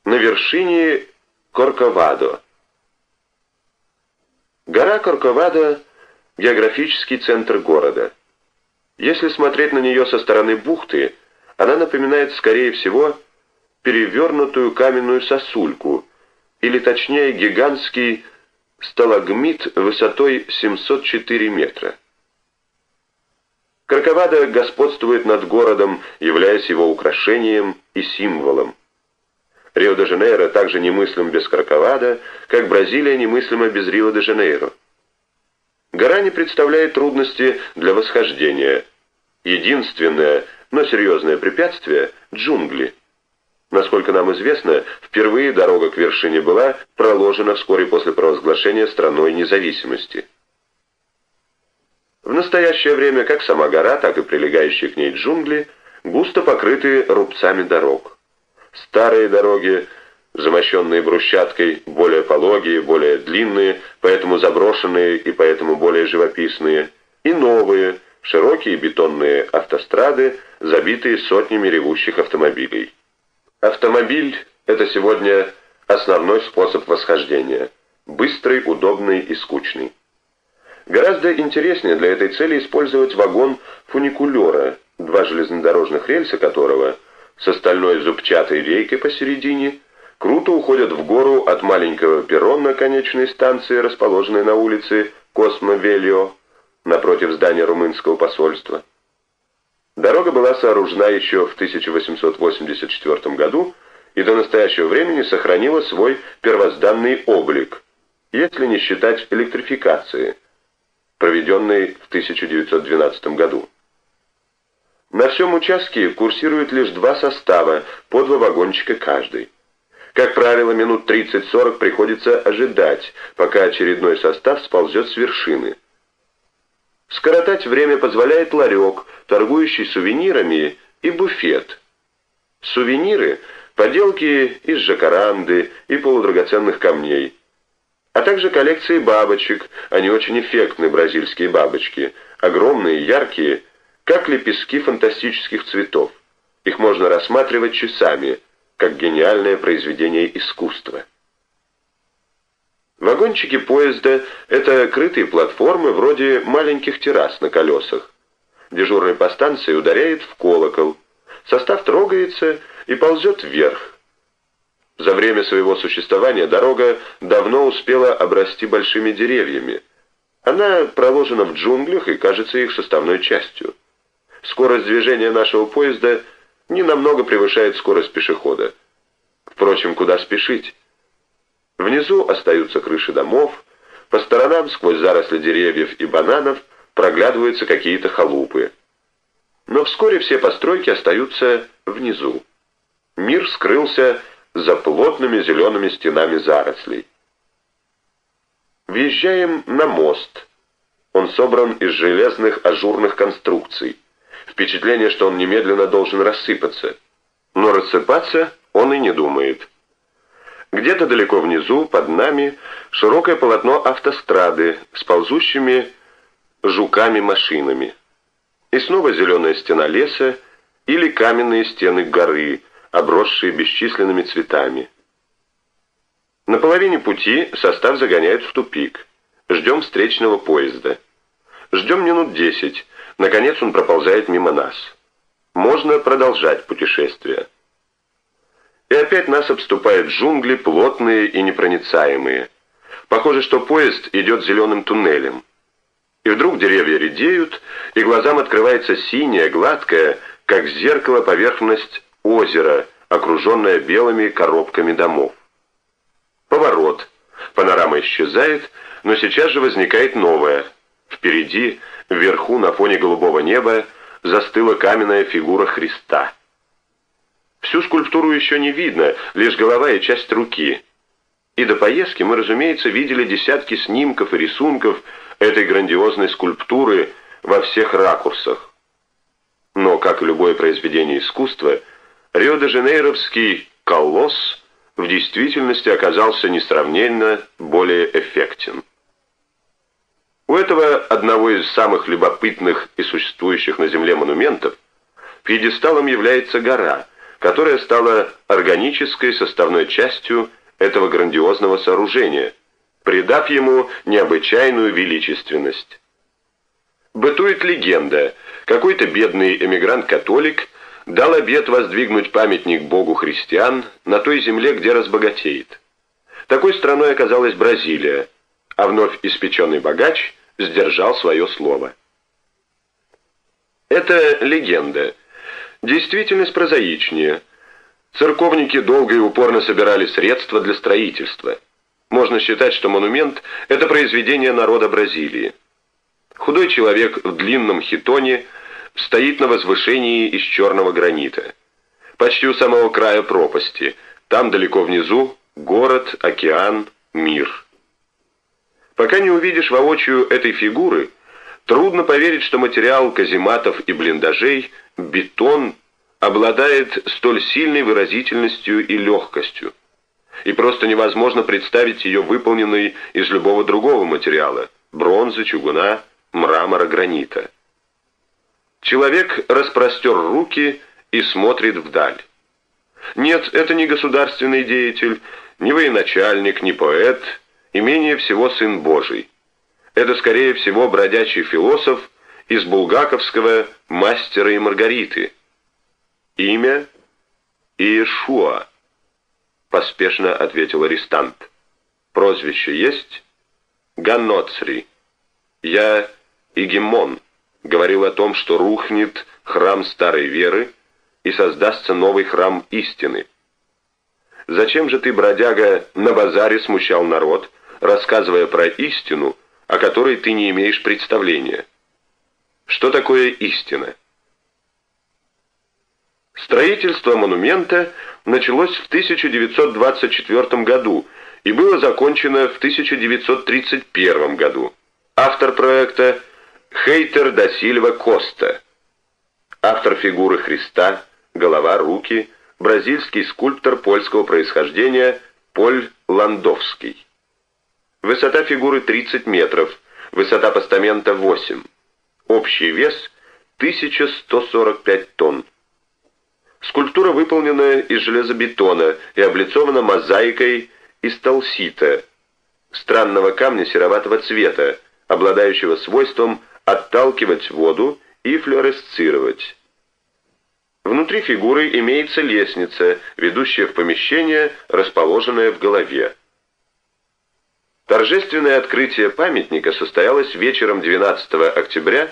На вершине Корковадо. Гора Корковадо – географический центр города. Если смотреть на нее со стороны бухты, она напоминает, скорее всего, перевернутую каменную сосульку, или точнее гигантский сталагмит высотой 704 метра. Корковадо господствует над городом, являясь его украшением и символом. Рио-де-Жанейро также немыслим без Корковадо, как Бразилия немыслима без Рио-де-Жанейро. Гора не представляет трудности для восхождения. Единственное, но серьезное препятствие – джунгли. Насколько нам известно, впервые дорога к вершине была проложена вскоре после провозглашения страной независимости. В настоящее время как сама гора, так и прилегающие к ней джунгли густо покрыты рубцами дорог. Старые дороги, замощенные брусчаткой, более пологие, более длинные, поэтому заброшенные и поэтому более живописные, и новые, широкие бетонные автострады, забитые сотнями ревущих автомобилей. Автомобиль – это сегодня основной способ восхождения, быстрый, удобный и скучный. Гораздо интереснее для этой цели использовать вагон фуникулера, два железнодорожных рельса которого с остальной зубчатой рейкой посередине круто уходят в гору от маленького перрона конечной станции, расположенной на улице Космо-Вельо, напротив здания румынского посольства. Дорога была сооружена еще в 1884 году и до настоящего времени сохранила свой первозданный облик, если не считать электрификации, проведенной в 1912 году. На всем участке курсируют лишь два состава, по два вагончика каждый. Как правило, минут 30-40 приходится ожидать, пока очередной состав сползет с вершины. Скоротать время позволяет ларек, торгующий сувенирами, и буфет. Сувениры – поделки из жакаранды и полудрагоценных камней, а также коллекции бабочек, они очень эффектные бразильские бабочки, огромные, яркие, как лепестки фантастических цветов. Их можно рассматривать часами, как гениальное произведение искусства. Вагончики поезда – это крытые платформы вроде маленьких террас на колесах. Дежурный по станции ударяет в колокол. Состав трогается и ползет вверх. За время своего существования дорога давно успела обрасти большими деревьями. Она проложена в джунглях и кажется их составной частью. Скорость движения нашего поезда не намного превышает скорость пешехода. Впрочем, куда спешить? Внизу остаются крыши домов, по сторонам сквозь заросли деревьев и бананов проглядываются какие-то халупы. Но вскоре все постройки остаются внизу. Мир скрылся за плотными зелеными стенами зарослей. Въезжаем на мост. Он собран из железных ажурных конструкций. Впечатление, что он немедленно должен рассыпаться. Но рассыпаться он и не думает. Где-то далеко внизу, под нами, широкое полотно автострады с ползущими жуками-машинами. И снова зеленая стена леса или каменные стены горы, обросшие бесчисленными цветами. На половине пути состав загоняет в тупик. Ждем встречного поезда. Ждем минут 10. Наконец он проползает мимо нас. Можно продолжать путешествие. И опять нас обступают джунгли, плотные и непроницаемые. Похоже, что поезд идет зеленым туннелем. И вдруг деревья редеют, и глазам открывается синяя, гладкая, как зеркало, поверхность озера, окруженная белыми коробками домов. Поворот. Панорама исчезает, но сейчас же возникает новая. Впереди, вверху, на фоне голубого неба, застыла каменная фигура Христа. Всю скульптуру еще не видно, лишь голова и часть руки. И до поездки мы, разумеется, видели десятки снимков и рисунков этой грандиозной скульптуры во всех ракурсах. Но, как и любое произведение искусства, Рио-де-Жанейровский колосс в действительности оказался несравненно более эффектен. У этого одного из самых любопытных и существующих на Земле монументов пьедесталом является гора, которая стала органической составной частью этого грандиозного сооружения, придав ему необычайную величественность. Бытует легенда, какой-то бедный эмигрант-католик дал обет воздвигнуть памятник Богу христиан на той земле, где разбогатеет. Такой страной оказалась Бразилия, а вновь испеченный богач сдержал свое слово. Это легенда. Действительность прозаичнее. Церковники долго и упорно собирали средства для строительства. Можно считать, что монумент – это произведение народа Бразилии. Худой человек в длинном хитоне стоит на возвышении из черного гранита. Почти у самого края пропасти. Там далеко внизу город, океан, мир. Пока не увидишь воочию этой фигуры, трудно поверить, что материал казематов и блиндажей, бетон, обладает столь сильной выразительностью и легкостью. И просто невозможно представить ее выполненной из любого другого материала – бронзы, чугуна, мрамора, гранита. Человек распростер руки и смотрит вдаль. Нет, это не государственный деятель, не военачальник, не поэт, и менее всего сын Божий. Это, скорее всего, бродячий философ из булгаковского «Мастера и Маргариты». Имя — Иешуа, поспешно ответил арестант. Прозвище есть? Ганоцри. Я Игемон. Говорил о том, что рухнет храм старой веры и создастся новый храм истины. Зачем же ты, бродяга, на базаре смущал народ, рассказывая про истину, о которой ты не имеешь представления? Что такое истина? Строительство монумента началось в 1924 году и было закончено в 1931 году. Автор проекта Хейтер да Сильва Коста. Автор фигуры Христа, голова, руки, бразильский скульптор польского происхождения Поль Ландовский. Высота фигуры 30 метров, высота постамента 8. Общий вес 1145 тонн. Скульптура выполнена из железобетона и облицована мозаикой из талсита, странного камня сероватого цвета, обладающего свойством отталкивать воду и флуоресцировать. Внутри фигуры имеется лестница, ведущая в помещение, расположенное в голове. Торжественное открытие памятника состоялось вечером 12 октября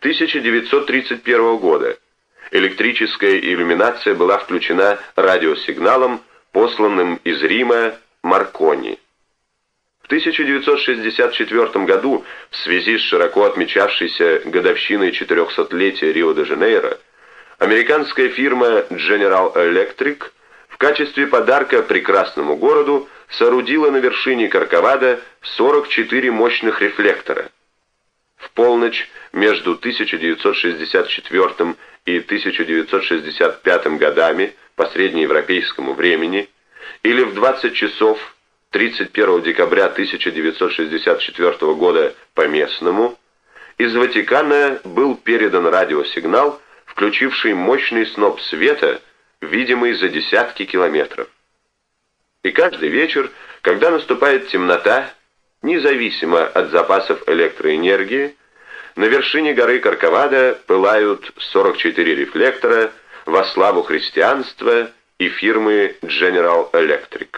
1931 года. Электрическая иллюминация была включена радиосигналом, посланным из Рима Маркони. В 1964 году, в связи с широко отмечавшейся годовщиной 400-летия Рио-де-Жанейро, американская фирма General Electric в качестве подарка прекрасному городу соорудила на вершине Корковада 44 мощных рефлектора. В полночь между 1964 и 1965 годами по среднеевропейскому времени или в 20 часов 31 декабря 1964 года по местному из Ватикана был передан радиосигнал, включивший мощный сноп света, видимый за десятки километров. И каждый вечер, когда наступает темнота, независимо от запасов электроэнергии, на вершине горы Корковада пылают 44 рефлектора во славу христианства и фирмы General Electric.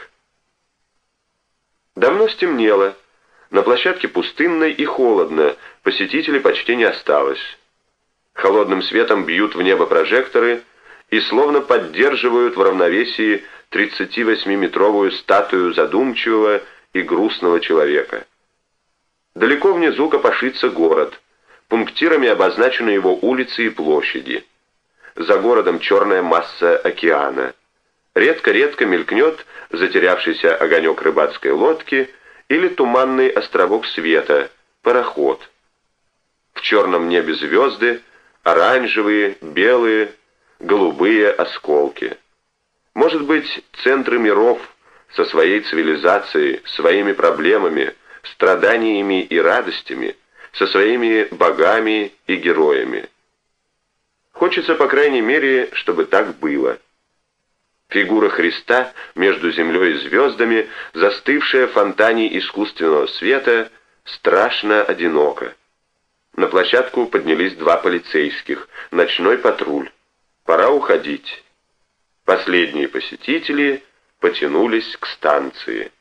Давно стемнело, на площадке пустынно и холодно, посетителей почти не осталось. Холодным светом бьют в небо прожекторы и словно поддерживают в равновесии 38-метровую статую задумчивого и грустного человека. Далеко внизу копошится город, пунктирами обозначены его улицы и площади. За городом черная масса океана. Редко-редко мелькнет затерявшийся огонек рыбацкой лодки или туманный островок света, пароход. В черном небе звезды, оранжевые, белые, голубые осколки. Может быть, центры миров со своей цивилизацией, своими проблемами, страданиями и радостями, со своими богами и героями. Хочется, по крайней мере, чтобы так было. Фигура Христа между землей и звездами, застывшая в фонтане искусственного света, страшно одиноко. На площадку поднялись 2 полицейских, ночной патруль. Пора уходить. Последние посетители потянулись к станции.